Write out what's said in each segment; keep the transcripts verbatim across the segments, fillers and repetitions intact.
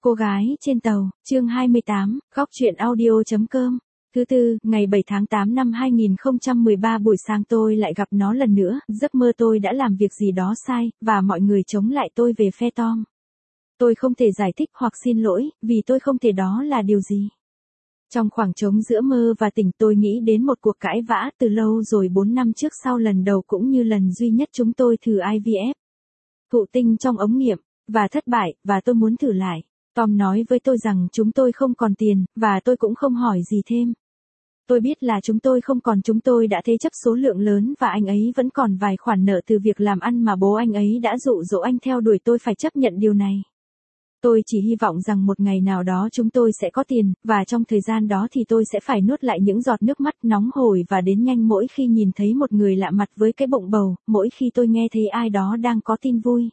Cô gái trên tàu, chương hai mươi tám, góc chuyện audio.com. Thứ tư, ngày bảy tháng tám năm hai nghìn không trăm mười ba buổi sáng tôi lại gặp nó lần nữa, giấc mơ tôi đã làm việc gì đó sai, và mọi người chống lại tôi về phe Tom. Tôi không thể giải thích hoặc xin lỗi, vì tôi không thể đó là điều gì. Trong khoảng trống giữa mơ và tỉnh tôi nghĩ đến một cuộc cãi vã từ lâu rồi bốn năm trước sau lần đầu cũng như lần duy nhất chúng tôi thử i vê ép. Thụ tinh trong ống nghiệm, và thất bại, và tôi muốn thử lại. Tom nói với tôi rằng chúng tôi không còn tiền, và tôi cũng không hỏi gì thêm. Tôi biết là chúng tôi không còn chúng tôi đã thế chấp số lượng lớn và anh ấy vẫn còn vài khoản nợ từ việc làm ăn mà bố anh ấy đã dụ dỗ anh theo đuổi tôi phải chấp nhận điều này. Tôi chỉ hy vọng rằng một ngày nào đó chúng tôi sẽ có tiền, và trong thời gian đó thì tôi sẽ phải nuốt lại những giọt nước mắt nóng hổi và đến nhanh mỗi khi nhìn thấy một người lạ mặt với cái bụng bầu, mỗi khi tôi nghe thấy ai đó đang có tin vui.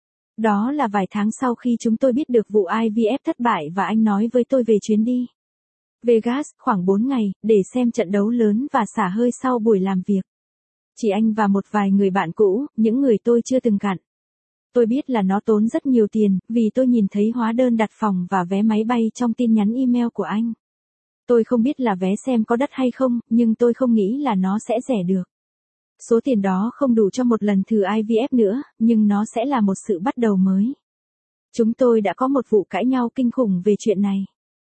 Đó là vài tháng sau khi chúng tôi biết được vụ i vê ép thất bại và anh nói với tôi về chuyến đi Vegas, khoảng bốn ngày, để xem trận đấu lớn và xả hơi sau buổi làm việc. Chỉ anh và một vài người bạn cũ, những người tôi chưa từng gặp. Tôi biết là nó tốn rất nhiều tiền, vì tôi nhìn thấy hóa đơn đặt phòng và vé máy bay trong tin nhắn email của anh. Tôi không biết là vé xem có đắt hay không, nhưng tôi không nghĩ là nó sẽ rẻ được. Số tiền đó không đủ cho một lần thử i vê ép nữa, nhưng nó sẽ là một sự bắt đầu mới. Chúng tôi đã có một vụ cãi nhau kinh khủng về chuyện này.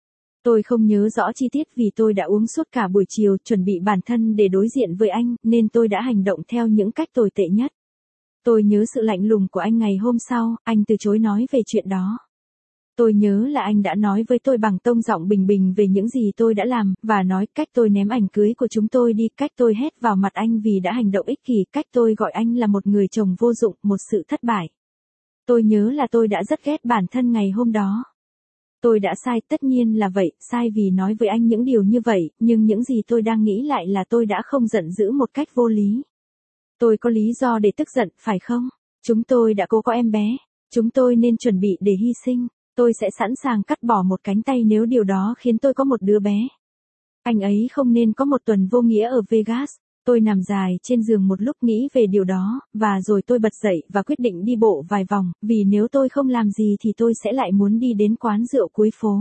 Tôi không nhớ rõ chi tiết vì tôi đã uống suốt cả buổi chiều chuẩn bị bản thân để đối diện với anh, nên tôi đã hành động theo những cách tồi tệ nhất. Tôi nhớ sự lạnh lùng của anh ngày hôm sau, anh từ chối nói về chuyện đó. Tôi nhớ là anh đã nói với tôi bằng tông giọng bình bình về những gì tôi đã làm, và nói cách tôi ném ảnh cưới của chúng tôi đi, cách tôi hét vào mặt anh vì đã hành động ích kỷ, cách tôi gọi anh là một người chồng vô dụng, một sự thất bại. Tôi nhớ là tôi đã rất ghét bản thân ngày hôm đó. Tôi đã sai, tất nhiên là vậy, sai vì nói với anh những điều như vậy, nhưng những gì tôi đang nghĩ lại là tôi đã không giận dữ một cách vô lý. Tôi có lý do để tức giận, phải không? Chúng tôi đã cố có em bé. Chúng tôi nên chuẩn bị để hy sinh. Tôi sẽ sẵn sàng cắt bỏ một cánh tay nếu điều đó khiến tôi có một đứa bé. Anh ấy không nên có một tuần vô nghĩa ở Vegas. Tôi nằm dài trên giường một lúc nghĩ về điều đó, và rồi tôi bật dậy và quyết định đi bộ vài vòng, vì nếu tôi không làm gì thì tôi sẽ lại muốn đi đến quán rượu cuối phố.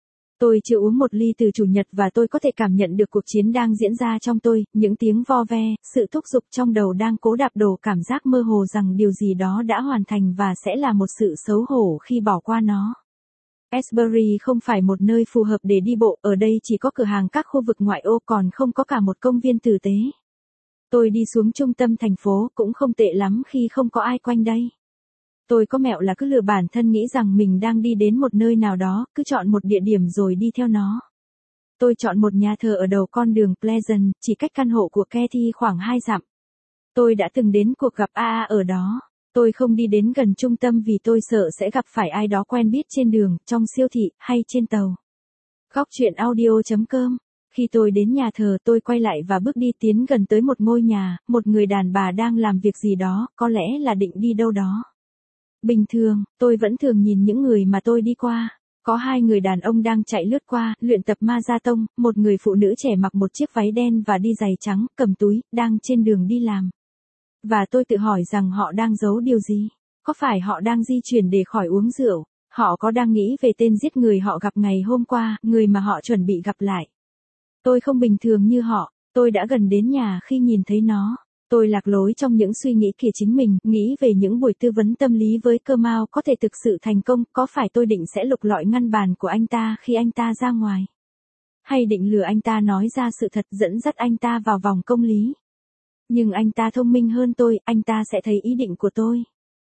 Tôi chưa uống một ly từ chủ nhật và tôi có thể cảm nhận được cuộc chiến đang diễn ra trong tôi, những tiếng vo ve, sự thúc giục trong đầu đang cố đạp đổ cảm giác mơ hồ rằng điều gì đó đã hoàn thành và sẽ là một sự xấu hổ khi bỏ qua nó. Asbury không phải một nơi phù hợp để đi bộ, ở đây chỉ có cửa hàng các khu vực ngoại ô còn không có cả một công viên tử tế. Tôi đi xuống trung tâm thành phố cũng không tệ lắm khi không có ai quanh đây. Tôi có mẹo là cứ lừa bản thân nghĩ rằng mình đang đi đến một nơi nào đó, cứ chọn một địa điểm rồi đi theo nó. Tôi chọn một nhà thờ ở đầu con đường Pleasant, chỉ cách căn hộ của Kathy khoảng hai dặm. Tôi đã từng đến cuộc gặp a a ở đó. Tôi không đi đến gần trung tâm vì tôi sợ sẽ gặp phải ai đó quen biết trên đường, trong siêu thị, hay trên tàu. Góc chuyện audio.com. Khi tôi đến nhà thờ tôi quay lại và bước đi tiến gần tới một ngôi nhà, một người đàn bà đang làm việc gì đó, có lẽ là định đi đâu đó. Bình thường, tôi vẫn thường nhìn những người mà tôi đi qua. Có hai người đàn ông đang chạy lướt qua, luyện tập ma gia tông, một người phụ nữ trẻ mặc một chiếc váy đen và đi giày trắng, cầm túi, đang trên đường đi làm. Và tôi tự hỏi rằng họ đang giấu điều gì? Có phải họ đang di chuyển để khỏi uống rượu? Họ có đang nghĩ về tên giết người họ gặp ngày hôm qua, người mà họ chuẩn bị gặp lại? Tôi không bình thường như họ, tôi đã gần đến nhà khi nhìn thấy nó. Tôi lạc lối trong những suy nghĩ của chính mình, nghĩ về những buổi tư vấn tâm lý với cơ mao có thể thực sự thành công, có phải tôi định sẽ lục lọi ngăn bàn của anh ta khi anh ta ra ngoài? Hay định lừa anh ta nói ra sự thật dẫn dắt anh ta vào vòng công lý? Nhưng anh ta thông minh hơn tôi, anh ta sẽ thấy ý định của tôi.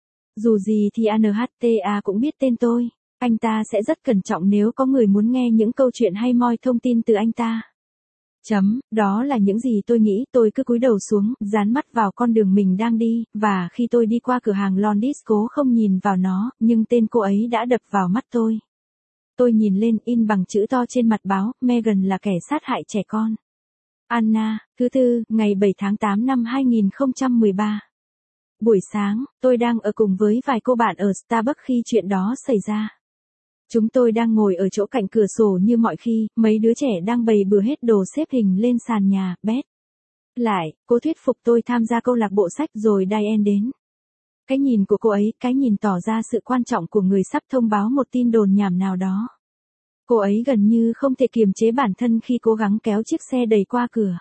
Dù gì thì a en hát tê a cũng biết tên tôi, anh ta sẽ rất cẩn trọng nếu có người muốn nghe những câu chuyện hay moi thông tin từ anh ta. Chấm, đó là những gì tôi nghĩ, tôi cứ cúi đầu xuống, dán mắt vào con đường mình đang đi, và khi tôi đi qua cửa hàng Londis cố không nhìn vào nó, nhưng tên cô ấy đã đập vào mắt tôi. Tôi nhìn lên in bằng chữ to trên mặt báo, Megan là kẻ sát hại trẻ con. Anna, thứ tư, ngày bảy tháng tám năm hai nghìn không trăm mười ba. Buổi sáng, tôi đang ở cùng với vài cô bạn ở Starbucks khi chuyện đó xảy ra. Chúng tôi đang ngồi ở chỗ cạnh cửa sổ như mọi khi, mấy đứa trẻ đang bày bừa hết đồ xếp hình lên sàn nhà, Beth lại, cố thuyết phục tôi tham gia câu lạc bộ sách rồi Diane đến. Cái nhìn của cô ấy, cái nhìn tỏ ra sự quan trọng của người sắp thông báo một tin đồn nhảm nào đó. Cô ấy gần như không thể kiềm chế bản thân khi cố gắng kéo chiếc xe đẩy qua cửa.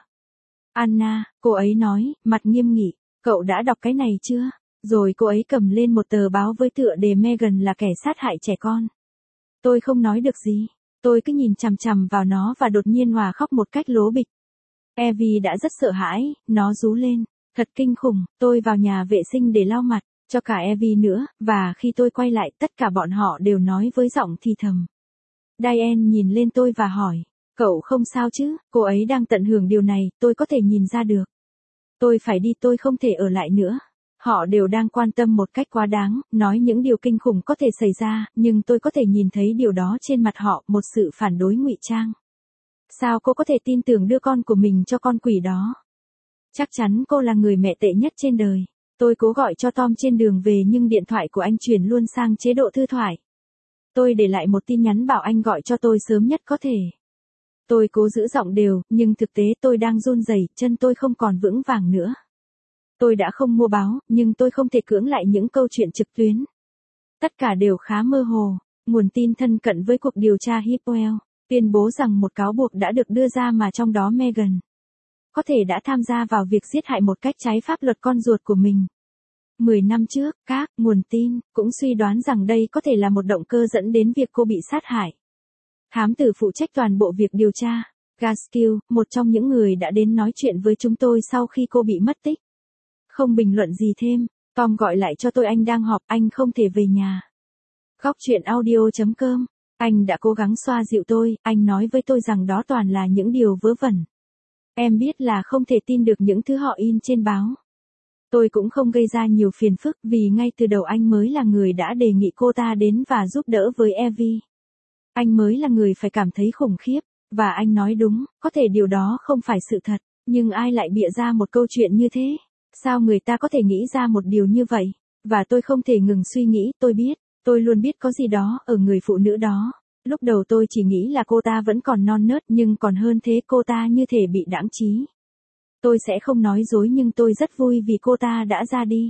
Anna, cô ấy nói, mặt nghiêm nghị, cậu đã đọc cái này chưa? Rồi cô ấy cầm lên một tờ báo với tựa đề Meghan là kẻ sát hại trẻ con. Tôi không nói được gì. Tôi cứ nhìn chằm chằm vào nó và đột nhiên hòa khóc một cách lố bịch. Evie đã rất sợ hãi, nó rú lên. Thật kinh khủng, tôi vào nhà vệ sinh để lau mặt, cho cả Evie nữa, và khi tôi quay lại tất cả bọn họ đều nói với giọng thì thầm. Diane nhìn lên tôi và hỏi, cậu không sao chứ, cô ấy đang tận hưởng điều này, tôi có thể nhìn ra được. Tôi phải đi, tôi không thể ở lại nữa. Họ đều đang quan tâm một cách quá đáng, nói những điều kinh khủng có thể xảy ra, nhưng tôi có thể nhìn thấy điều đó trên mặt họ, một sự phản đối ngụy trang. Sao cô có thể tin tưởng đưa con của mình cho con quỷ đó? Chắc chắn cô là người mẹ tệ nhất trên đời. Tôi cố gọi cho Tom trên đường về nhưng điện thoại của anh chuyển luôn sang chế độ thư thoại. Tôi để lại một tin nhắn bảo anh gọi cho tôi sớm nhất có thể. Tôi cố giữ giọng đều, nhưng thực tế tôi đang run rẩy, chân tôi không còn vững vàng nữa. Tôi đã không mua báo, nhưng tôi không thể cưỡng lại những câu chuyện trực tuyến. Tất cả đều khá mơ hồ. Nguồn tin thân cận với cuộc điều tra Hipwell tuyên bố rằng một cáo buộc đã được đưa ra mà trong đó Meghan có thể đã tham gia vào việc giết hại một cách trái pháp luật con ruột của mình. Mười năm trước, các nguồn tin cũng suy đoán rằng đây có thể là một động cơ dẫn đến việc cô bị sát hại. Thám tử phụ trách toàn bộ việc điều tra, Gaskill, một trong những người đã đến nói chuyện với chúng tôi sau khi cô bị mất tích. Không bình luận gì thêm, Tom gọi lại cho tôi, anh đang họp, anh không thể về nhà. Góc chuyện audio chấm com, anh đã cố gắng xoa dịu tôi, anh nói với tôi rằng đó toàn là những điều vớ vẩn. Em biết là không thể tin được những thứ họ in trên báo. Tôi cũng không gây ra nhiều phiền phức vì ngay từ đầu anh mới là người đã đề nghị cô ta đến và giúp đỡ với Evie. Anh mới là người phải cảm thấy khủng khiếp, và anh nói đúng, có thể điều đó không phải sự thật, nhưng ai lại bịa ra một câu chuyện như thế? Sao người ta có thể nghĩ ra một điều như vậy? Và tôi không thể ngừng suy nghĩ, tôi biết, tôi luôn biết có gì đó ở người phụ nữ đó. Lúc đầu tôi chỉ nghĩ là cô ta vẫn còn non nớt, nhưng còn hơn thế, cô ta như thể bị đãng trí. Tôi sẽ không nói dối nhưng tôi rất vui vì cô ta đã ra đi.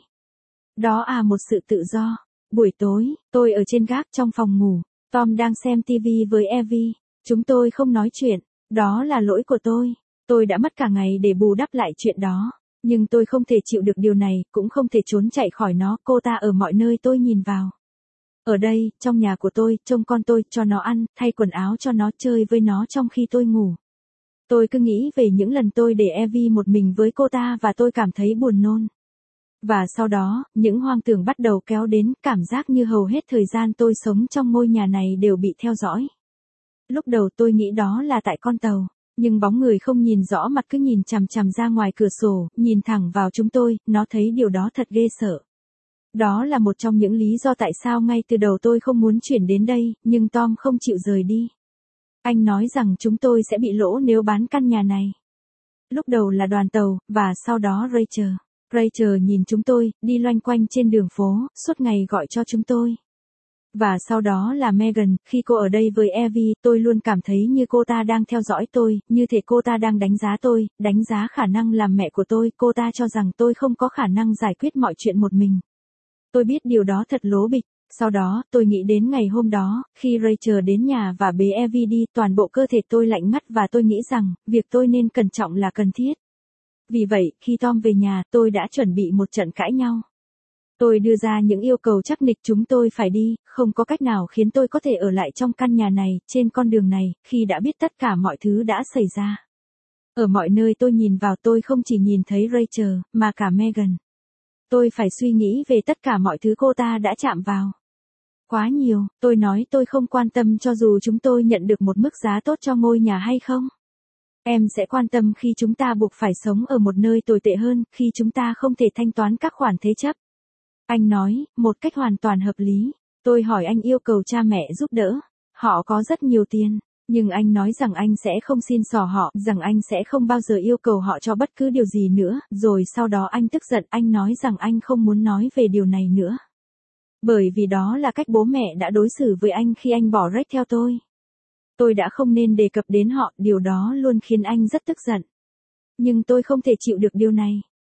Đó à, một sự tự do. Buổi tối, tôi ở trên gác trong phòng ngủ. Tom đang xem ti vi với Evie. Chúng tôi không nói chuyện. Đó là lỗi của tôi. Tôi đã mất cả ngày để bù đắp lại chuyện đó. Nhưng tôi không thể chịu được điều này, cũng không thể trốn chạy khỏi nó. Cô ta ở mọi nơi tôi nhìn vào. Ở đây, trong nhà của tôi, trông con tôi, cho nó ăn, thay quần áo cho nó, chơi với nó trong khi tôi ngủ. Tôi cứ nghĩ về những lần tôi để Evie một mình với cô ta và tôi cảm thấy buồn nôn. Và sau đó, những hoang tưởng bắt đầu kéo đến, cảm giác như hầu hết thời gian tôi sống trong ngôi nhà này đều bị theo dõi. Lúc đầu tôi nghĩ đó là tại con tàu, nhưng bóng người không nhìn rõ mặt cứ nhìn chằm chằm ra ngoài cửa sổ, nhìn thẳng vào chúng tôi, nó thấy điều đó thật ghê sợ. Đó là một trong những lý do tại sao ngay từ đầu tôi không muốn chuyển đến đây, nhưng Tom không chịu rời đi. Anh nói rằng chúng tôi sẽ bị lỗ nếu bán căn nhà này. Lúc đầu là đoàn tàu, và sau đó Rachel. Rachel nhìn chúng tôi, đi loanh quanh trên đường phố, suốt ngày gọi cho chúng tôi. Và sau đó là Meghan, khi cô ở đây với Evie, tôi luôn cảm thấy như cô ta đang theo dõi tôi, như thể cô ta đang đánh giá tôi, đánh giá khả năng làm mẹ của tôi, cô ta cho rằng tôi không có khả năng giải quyết mọi chuyện một mình. Tôi biết điều đó thật lố bịch. Sau đó, tôi nghĩ đến ngày hôm đó, khi Rachel đến nhà và bế Evie đi, toàn bộ cơ thể tôi lạnh ngắt và tôi nghĩ rằng, việc tôi nên cẩn trọng là cần thiết. Vì vậy, khi Tom về nhà, tôi đã chuẩn bị một trận cãi nhau. Tôi đưa ra những yêu cầu chắc nịch, chúng tôi phải đi, không có cách nào khiến tôi có thể ở lại trong căn nhà này, trên con đường này, khi đã biết tất cả mọi thứ đã xảy ra. Ở mọi nơi tôi nhìn vào, tôi không chỉ nhìn thấy Rachel, mà cả Meghan. Tôi phải suy nghĩ về tất cả mọi thứ cô ta đã chạm vào. Quá nhiều, tôi nói tôi không quan tâm cho dù chúng tôi nhận được một mức giá tốt cho ngôi nhà hay không. Em sẽ quan tâm khi chúng ta buộc phải sống ở một nơi tồi tệ hơn, khi chúng ta không thể thanh toán các khoản thế chấp. Anh nói, một cách hoàn toàn hợp lý. Tôi hỏi anh yêu cầu cha mẹ giúp đỡ. Họ có rất nhiều tiền. Nhưng anh nói rằng anh sẽ không xin xỏ họ, rằng anh sẽ không bao giờ yêu cầu họ cho bất cứ điều gì nữa. Rồi sau đó anh tức giận, anh nói rằng anh không muốn nói về điều này nữa. Bởi vì đó là cách bố mẹ đã đối xử với anh khi anh bỏ Rex theo tôi. Tôi đã không nên đề cập đến họ, điều đó luôn khiến anh rất tức giận. Nhưng tôi không thể chịu được điều này.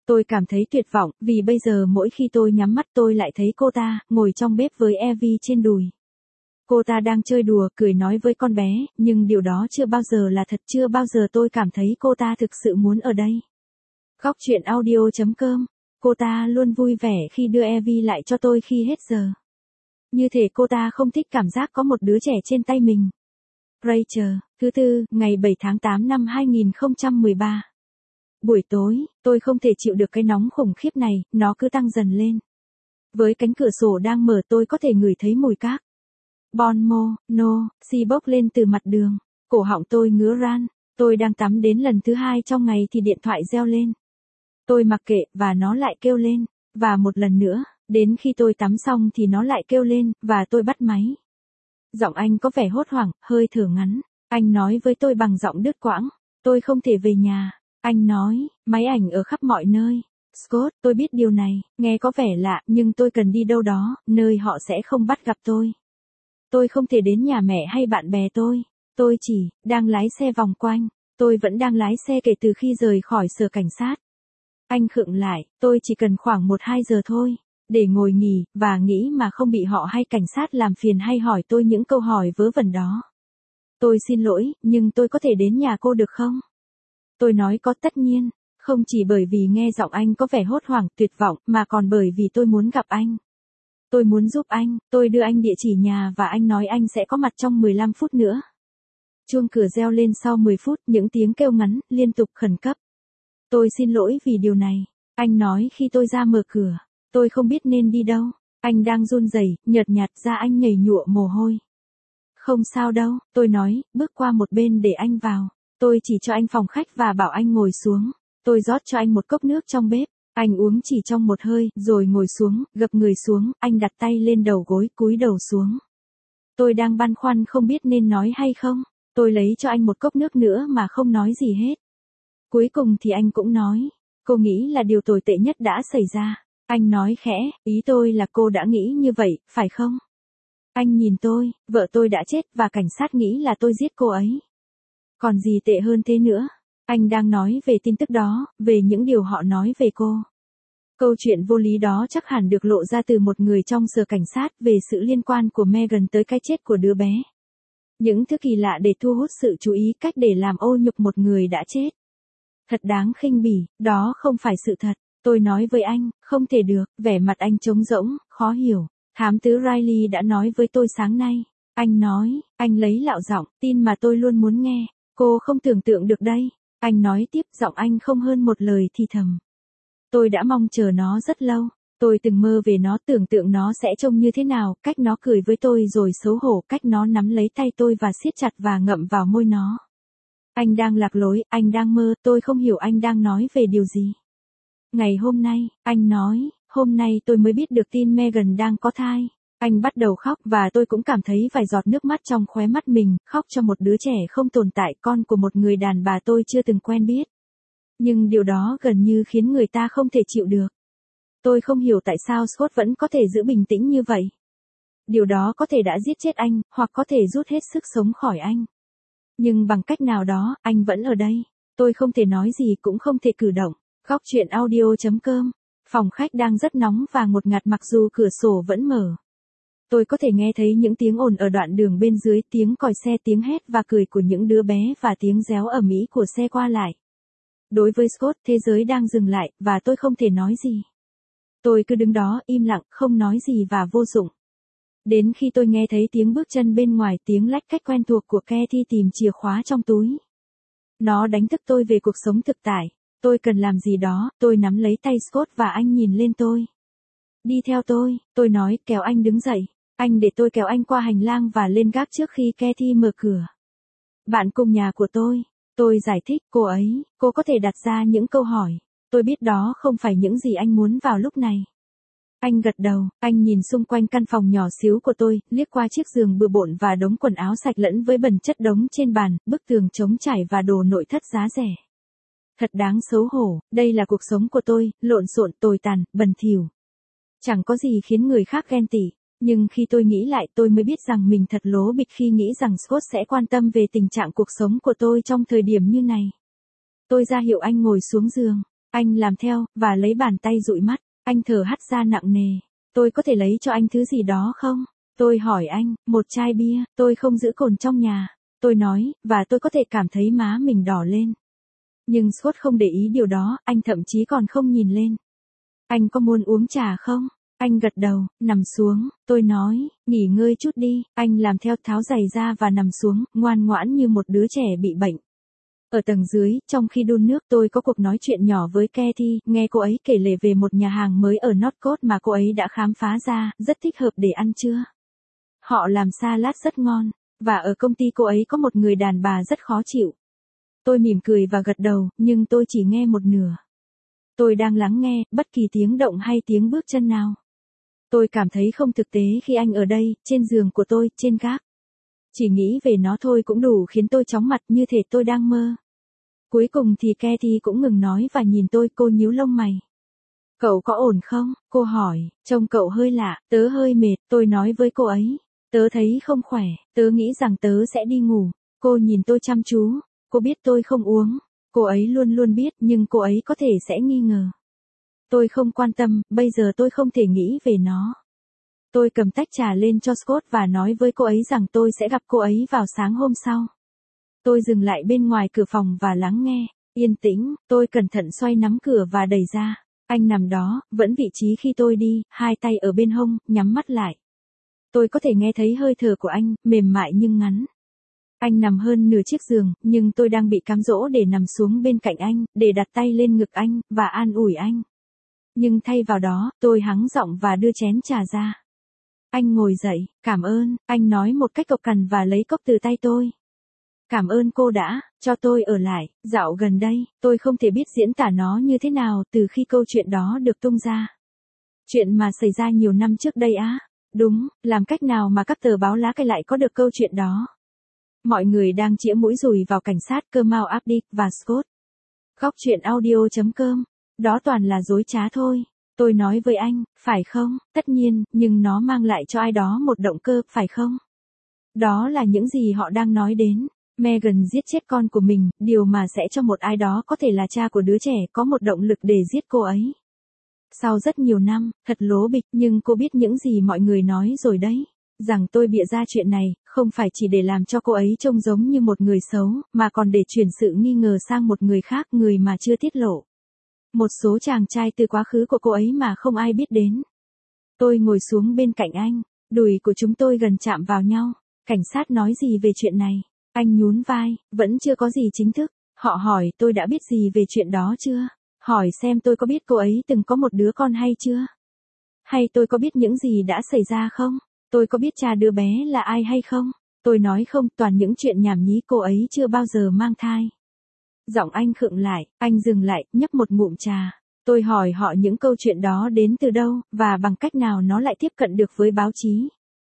Tôi cảm thấy tuyệt vọng, vì bây giờ mỗi khi tôi nhắm mắt tôi lại thấy cô ta, ngồi trong bếp với Evie trên đùi. Cô ta đang chơi đùa, cười nói với con bé, nhưng điều đó chưa bao giờ là thật, chưa bao giờ tôi cảm thấy cô ta thực sự muốn ở đây. Góc truyện audio chấm com. Cô ta luôn vui vẻ khi đưa Evie lại cho tôi khi hết giờ. Như thể cô ta không thích cảm giác có một đứa trẻ trên tay mình. Rachel, thứ tư, ngày bảy tháng tám năm hai nghìn không trăm mười ba. Buổi tối, tôi không thể chịu được cái nóng khủng khiếp này, nó cứ tăng dần lên. Với cánh cửa sổ đang mở tôi có thể ngửi thấy mùi cát. Bon mô, no, xi bốc lên từ mặt đường. Cổ họng tôi ngứa ran. Tôi đang tắm đến lần thứ hai trong ngày thì điện thoại reo lên. Tôi mặc kệ, và nó lại kêu lên. Và một lần nữa, đến khi tôi tắm xong thì nó lại kêu lên, và tôi bắt máy. Giọng anh có vẻ hốt hoảng, hơi thở ngắn. Anh nói với tôi bằng giọng đứt quãng. Tôi không thể về nhà. Anh nói, máy ảnh ở khắp mọi nơi. Scott, tôi biết điều này, nghe có vẻ lạ, nhưng tôi cần đi đâu đó, nơi họ sẽ không bắt gặp tôi. Tôi không thể đến nhà mẹ hay bạn bè tôi. Tôi chỉ, đang lái xe vòng quanh. Tôi vẫn đang lái xe kể từ khi rời khỏi sở cảnh sát. Anh khựng lại, tôi chỉ cần khoảng một hai giờ thôi. Để ngồi nghỉ, và nghĩ mà không bị họ hay cảnh sát làm phiền hay hỏi tôi những câu hỏi vớ vẩn đó. Tôi xin lỗi, nhưng tôi có thể đến nhà cô được không? Tôi nói có, tất nhiên. Không chỉ bởi vì nghe giọng anh có vẻ hốt hoảng, tuyệt vọng, mà còn bởi vì tôi muốn gặp anh. Tôi muốn giúp anh, tôi đưa anh địa chỉ nhà và anh nói anh sẽ có mặt trong mười lăm phút nữa. Chuông cửa reo lên sau mười phút, những tiếng kêu ngắn, liên tục khẩn cấp. Tôi xin lỗi vì điều này. Anh nói khi tôi ra mở cửa. Tôi không biết nên đi đâu. Anh đang run rẩy, nhợt nhạt ra anh nhảy nhụa mồ hôi. Không sao đâu, tôi nói, bước qua một bên để anh vào. Tôi chỉ cho anh phòng khách và bảo anh ngồi xuống. Tôi rót cho anh một cốc nước trong bếp. Anh uống chỉ trong một hơi, rồi ngồi xuống, gập người xuống, anh đặt tay lên đầu gối, cúi đầu xuống. Tôi đang băn khoăn không biết nên nói hay không. Tôi lấy cho anh một cốc nước nữa mà không nói gì hết. Cuối cùng thì anh cũng nói, cô nghĩ là điều tồi tệ nhất đã xảy ra. Anh nói khẽ, ý tôi là cô đã nghĩ như vậy, phải không? Anh nhìn tôi, vợ tôi đã chết và cảnh sát nghĩ là tôi giết cô ấy. Còn gì tệ hơn thế nữa? Anh đang nói về tin tức đó, về những điều họ nói về cô. Câu chuyện vô lý đó chắc hẳn được lộ ra từ một người trong sở cảnh sát về sự liên quan của Megan tới cái chết của đứa bé. Những thứ kỳ lạ để thu hút sự chú ý, cách để làm ô nhục một người đã chết. Thật đáng khinh bỉ, đó không phải sự thật. Tôi nói với anh, không thể được, vẻ mặt anh trống rỗng, khó hiểu. Thám tử Riley đã nói với tôi sáng nay. Anh nói, anh lấy lạo giọng, tin mà tôi luôn muốn nghe. Cô không tưởng tượng được đây. Anh nói tiếp, giọng anh không hơn một lời thì thầm. Tôi đã mong chờ nó rất lâu. Tôi từng mơ về nó, tưởng tượng nó sẽ trông như thế nào, cách nó cười với tôi rồi xấu hổ, cách nó nắm lấy tay tôi và siết chặt và ngậm vào môi nó. Anh đang lạc lối, anh đang mơ, tôi không hiểu anh đang nói về điều gì. Ngày hôm nay, anh nói, hôm nay tôi mới biết được tin Megan đang có thai. Anh bắt đầu khóc và tôi cũng cảm thấy vài giọt nước mắt trong khóe mắt mình, khóc cho một đứa trẻ không tồn tại, con của một người đàn bà tôi chưa từng quen biết. Nhưng điều đó gần như khiến người ta không thể chịu được. Tôi không hiểu tại sao Scott vẫn có thể giữ bình tĩnh như vậy. Điều đó có thể đã giết chết anh, hoặc có thể rút hết sức sống khỏi anh. Nhưng bằng cách nào đó, anh vẫn ở đây. Tôi không thể nói gì cũng không thể cử động. Góc truyện audio chấm com. Phòng khách đang rất nóng và ngột ngạt mặc dù cửa sổ vẫn mở. Tôi có thể nghe thấy những tiếng ồn ở đoạn đường bên dưới, tiếng còi xe, tiếng hét và cười của những đứa bé và tiếng réo ầm ĩ của xe qua lại. Đối với Scott, thế giới đang dừng lại, và tôi không thể nói gì. Tôi cứ đứng đó, im lặng, không nói gì và vô dụng. Đến khi tôi nghe thấy tiếng bước chân bên ngoài, tiếng lách cách quen thuộc của Kathy tìm chìa khóa trong túi. Nó đánh thức tôi về cuộc sống thực tại. Tôi cần làm gì đó, tôi nắm lấy tay Scott và anh nhìn lên tôi. Đi theo tôi, tôi nói, kéo anh đứng dậy. Anh để tôi kéo anh qua hành lang và lên gác trước khi Kathy mở cửa. Bạn cùng nhà của tôi. Tôi giải thích, cô ấy, cô có thể đặt ra những câu hỏi. Tôi biết đó không phải những gì anh muốn vào lúc này. Anh gật đầu, anh nhìn xung quanh căn phòng nhỏ xíu của tôi, liếc qua chiếc giường bừa bộn và đống quần áo sạch lẫn với bẩn chất đống trên bàn, bức tường trống trải và đồ nội thất giá rẻ. Thật đáng xấu hổ, đây là cuộc sống của tôi, lộn xộn, tồi tàn, bẩn thỉu. Chẳng có gì khiến người khác ghen tị, nhưng khi tôi nghĩ lại tôi mới biết rằng mình thật lố bịch khi nghĩ rằng Scott sẽ quan tâm về tình trạng cuộc sống của tôi trong thời điểm như này. Tôi ra hiệu anh ngồi xuống giường. Anh làm theo, và lấy bàn tay dụi mắt. Anh thở hắt ra nặng nề. Tôi có thể lấy cho anh thứ gì đó không? Tôi hỏi anh, một chai bia, tôi không giữ cồn trong nhà. Tôi nói, và tôi có thể cảm thấy má mình đỏ lên. Nhưng Scott không để ý điều đó, anh thậm chí còn không nhìn lên. Anh có muốn uống trà không? Anh gật đầu, nằm xuống, tôi nói, nghỉ ngơi chút đi, anh làm theo tháo giày ra và nằm xuống, ngoan ngoãn như một đứa trẻ bị bệnh. Ở tầng dưới, trong khi đun nước tôi có cuộc nói chuyện nhỏ với Kathy, nghe cô ấy kể lể về một nhà hàng mới ở Northcote mà cô ấy đã khám phá ra, rất thích hợp để ăn trưa. Họ làm salad rất ngon, và ở công ty cô ấy có một người đàn bà rất khó chịu. Tôi mỉm cười và gật đầu, nhưng tôi chỉ nghe một nửa. Tôi đang lắng nghe, bất kỳ tiếng động hay tiếng bước chân nào. Tôi cảm thấy không thực tế khi anh ở đây, trên giường của tôi, trên gác. Chỉ nghĩ về nó thôi cũng đủ khiến tôi chóng mặt như thể tôi đang mơ. Cuối cùng thì Kathy cũng ngừng nói và nhìn tôi, cô nhíu lông mày. Cậu có ổn không? Cô hỏi, trông cậu hơi lạ, tớ hơi mệt, tôi nói với cô ấy. Tớ thấy không khỏe, tớ nghĩ rằng tớ sẽ đi ngủ. Cô nhìn tôi chăm chú, cô biết tôi không uống. Cô ấy luôn luôn biết nhưng cô ấy có thể sẽ nghi ngờ. Tôi không quan tâm, bây giờ tôi không thể nghĩ về nó. Tôi cầm tách trà lên cho Scott và nói với cô ấy rằng tôi sẽ gặp cô ấy vào sáng hôm sau. Tôi dừng lại bên ngoài cửa phòng và lắng nghe. Yên tĩnh, tôi cẩn thận xoay nắm cửa và đẩy ra. Anh nằm đó, vẫn vị trí khi tôi đi, hai tay ở bên hông, nhắm mắt lại. Tôi có thể nghe thấy hơi thở của anh, mềm mại nhưng ngắn. Anh nằm hơn nửa chiếc giường, nhưng tôi đang bị cám dỗ để nằm xuống bên cạnh anh, để đặt tay lên ngực anh, và an ủi anh. Nhưng thay vào đó, tôi hắng giọng và đưa chén trà ra. Anh ngồi dậy, cảm ơn, anh nói một cách cộc cằn và lấy cốc từ tay tôi. Cảm ơn cô đã cho tôi ở lại. Dạo gần đây, tôi không thể biết diễn tả nó như thế nào từ khi câu chuyện đó được tung ra. Chuyện mà xảy ra nhiều năm trước đây á. Đúng, làm cách nào mà các tờ báo lá cây lại có được câu chuyện đó? Mọi người đang chĩa mũi dùi vào cảnh sát Kemal Abdi và Scott. Góc truyện audio chấm com. Đó toàn là dối trá thôi. Tôi nói với anh, phải không? Tất nhiên, nhưng nó mang lại cho ai đó một động cơ, phải không? Đó là những gì họ đang nói đến. Megan giết chết con của mình, điều mà sẽ cho một ai đó có thể là cha của đứa trẻ có một động lực để giết cô ấy. Sau rất nhiều năm, thật lố bịch, nhưng cô biết những gì mọi người nói rồi đấy. Rằng tôi bịa ra chuyện này, không phải chỉ để làm cho cô ấy trông giống như một người xấu, mà còn để chuyển sự nghi ngờ sang một người khác, người mà chưa tiết lộ. Một số chàng trai từ quá khứ của cô ấy mà không ai biết đến. Tôi ngồi xuống bên cạnh anh, đùi của chúng tôi gần chạm vào nhau. Cảnh sát nói gì về chuyện này? Anh nhún vai, vẫn chưa có gì chính thức. Họ hỏi tôi đã biết gì về chuyện đó chưa? Hỏi xem tôi có biết cô ấy từng có một đứa con hay chưa? Hay tôi có biết những gì đã xảy ra không? Tôi có biết cha đứa bé là ai hay không? Tôi nói không, toàn những chuyện nhảm nhí, cô ấy chưa bao giờ mang thai. Giọng anh khựng lại, anh dừng lại, nhấp một ngụm trà. Tôi hỏi họ những câu chuyện đó đến từ đâu, và bằng cách nào nó lại tiếp cận được với báo chí.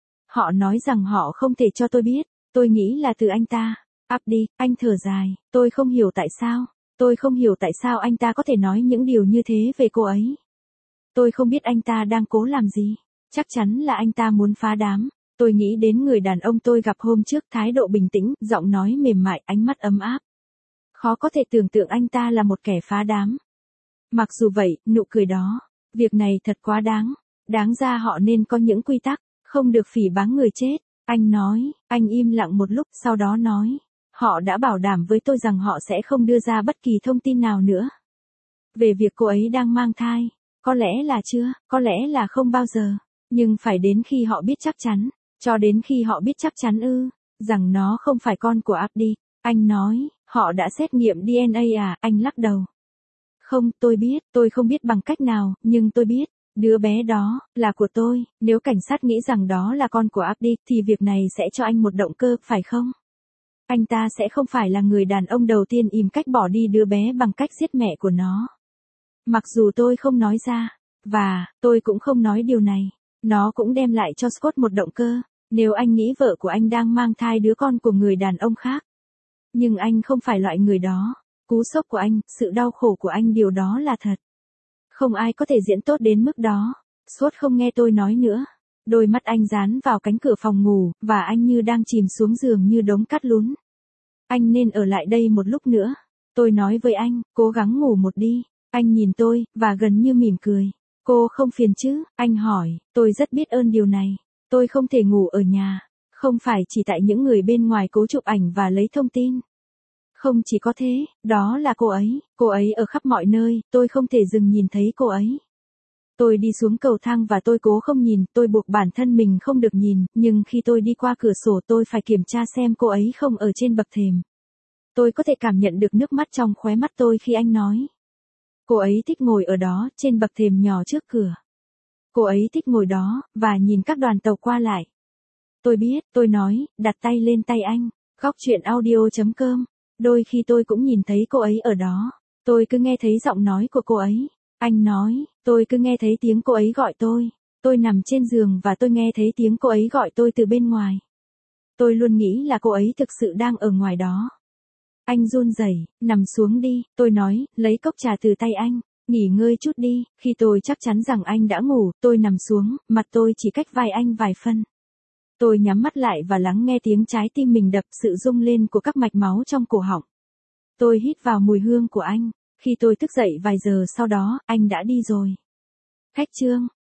Họ nói rằng họ không thể cho tôi biết. Tôi nghĩ là từ anh ta. Abdi, anh thở dài, tôi không hiểu tại sao. Tôi không hiểu tại sao anh ta có thể nói những điều như thế về cô ấy. Tôi không biết anh ta đang cố làm gì. Chắc chắn là anh ta muốn phá đám. Tôi nghĩ đến người đàn ông tôi gặp hôm trước, thái độ bình tĩnh, giọng nói mềm mại, ánh mắt ấm áp. Khó có thể tưởng tượng anh ta là một kẻ phá đám. Mặc dù vậy, nụ cười đó, việc này thật quá đáng. Đáng ra họ nên có những quy tắc, không được phỉ báng người chết. Anh nói, anh im lặng một lúc, sau đó nói. Họ đã bảo đảm với tôi rằng họ sẽ không đưa ra bất kỳ thông tin nào nữa. Về việc cô ấy đang mang thai. Có lẽ là chưa, có lẽ là không bao giờ. Nhưng phải đến khi họ biết chắc chắn. Cho đến khi họ biết chắc chắn ư, rằng nó không phải con của Abdi. Anh nói, họ đã xét nghiệm đê en a à, anh lắc đầu. Không, tôi biết, tôi không biết bằng cách nào, nhưng tôi biết. Đứa bé đó, là của tôi. Nếu cảnh sát nghĩ rằng đó là con của Abdi, thì việc này sẽ cho anh một động cơ, phải không? Anh ta sẽ không phải là người đàn ông đầu tiên tìm cách bỏ đi đứa bé bằng cách giết mẹ của nó. Mặc dù tôi không nói ra, và tôi cũng không nói điều này, nó cũng đem lại cho Scott một động cơ. Nếu anh nghĩ vợ của anh đang mang thai đứa con của người đàn ông khác. Nhưng anh không phải loại người đó. Cú sốc của anh, sự đau khổ của anh, điều đó là thật. Không ai có thể diễn tốt đến mức đó. Scott không nghe tôi nói nữa. Đôi mắt anh dán vào cánh cửa phòng ngủ, và anh như đang chìm xuống giường như đống cát lún. Anh nên ở lại đây một lúc nữa. Tôi nói với anh, cố gắng ngủ một đi. Anh nhìn tôi, và gần như mỉm cười. Cô không phiền chứ? Anh hỏi, tôi rất biết ơn điều này. Tôi không thể ngủ ở nhà. Không phải chỉ tại những người bên ngoài cố chụp ảnh và lấy thông tin. Không chỉ có thế, đó là cô ấy, cô ấy ở khắp mọi nơi, tôi không thể dừng nhìn thấy cô ấy. Tôi đi xuống cầu thang và tôi cố không nhìn, tôi buộc bản thân mình không được nhìn, nhưng khi tôi đi qua cửa sổ tôi phải kiểm tra xem cô ấy không ở trên bậc thềm. Tôi có thể cảm nhận được nước mắt trong khóe mắt tôi khi anh nói. Cô ấy thích ngồi ở đó, trên bậc thềm nhỏ trước cửa. Cô ấy thích ngồi đó, và nhìn các đoàn tàu qua lại. Tôi biết, tôi nói, đặt tay lên tay anh. Góc chuyện audio chấm com. Đôi khi tôi cũng nhìn thấy cô ấy ở đó. Tôi cứ nghe thấy giọng nói của cô ấy. Anh nói, tôi cứ nghe thấy tiếng cô ấy gọi tôi. Tôi nằm trên giường và tôi nghe thấy tiếng cô ấy gọi tôi từ bên ngoài. Tôi luôn nghĩ là cô ấy thực sự đang ở ngoài đó. Anh run rẩy, nằm xuống đi, tôi nói, lấy cốc trà từ tay anh. Nghỉ ngơi chút đi, khi tôi chắc chắn rằng anh đã ngủ, tôi nằm xuống, mặt tôi chỉ cách vai anh vài phân. Tôi nhắm mắt lại và lắng nghe tiếng trái tim mình đập, sự rung lên của các mạch máu trong cổ họng. Tôi hít vào mùi hương của anh. Khi tôi thức dậy vài giờ sau đó, anh đã đi rồi. Khách chương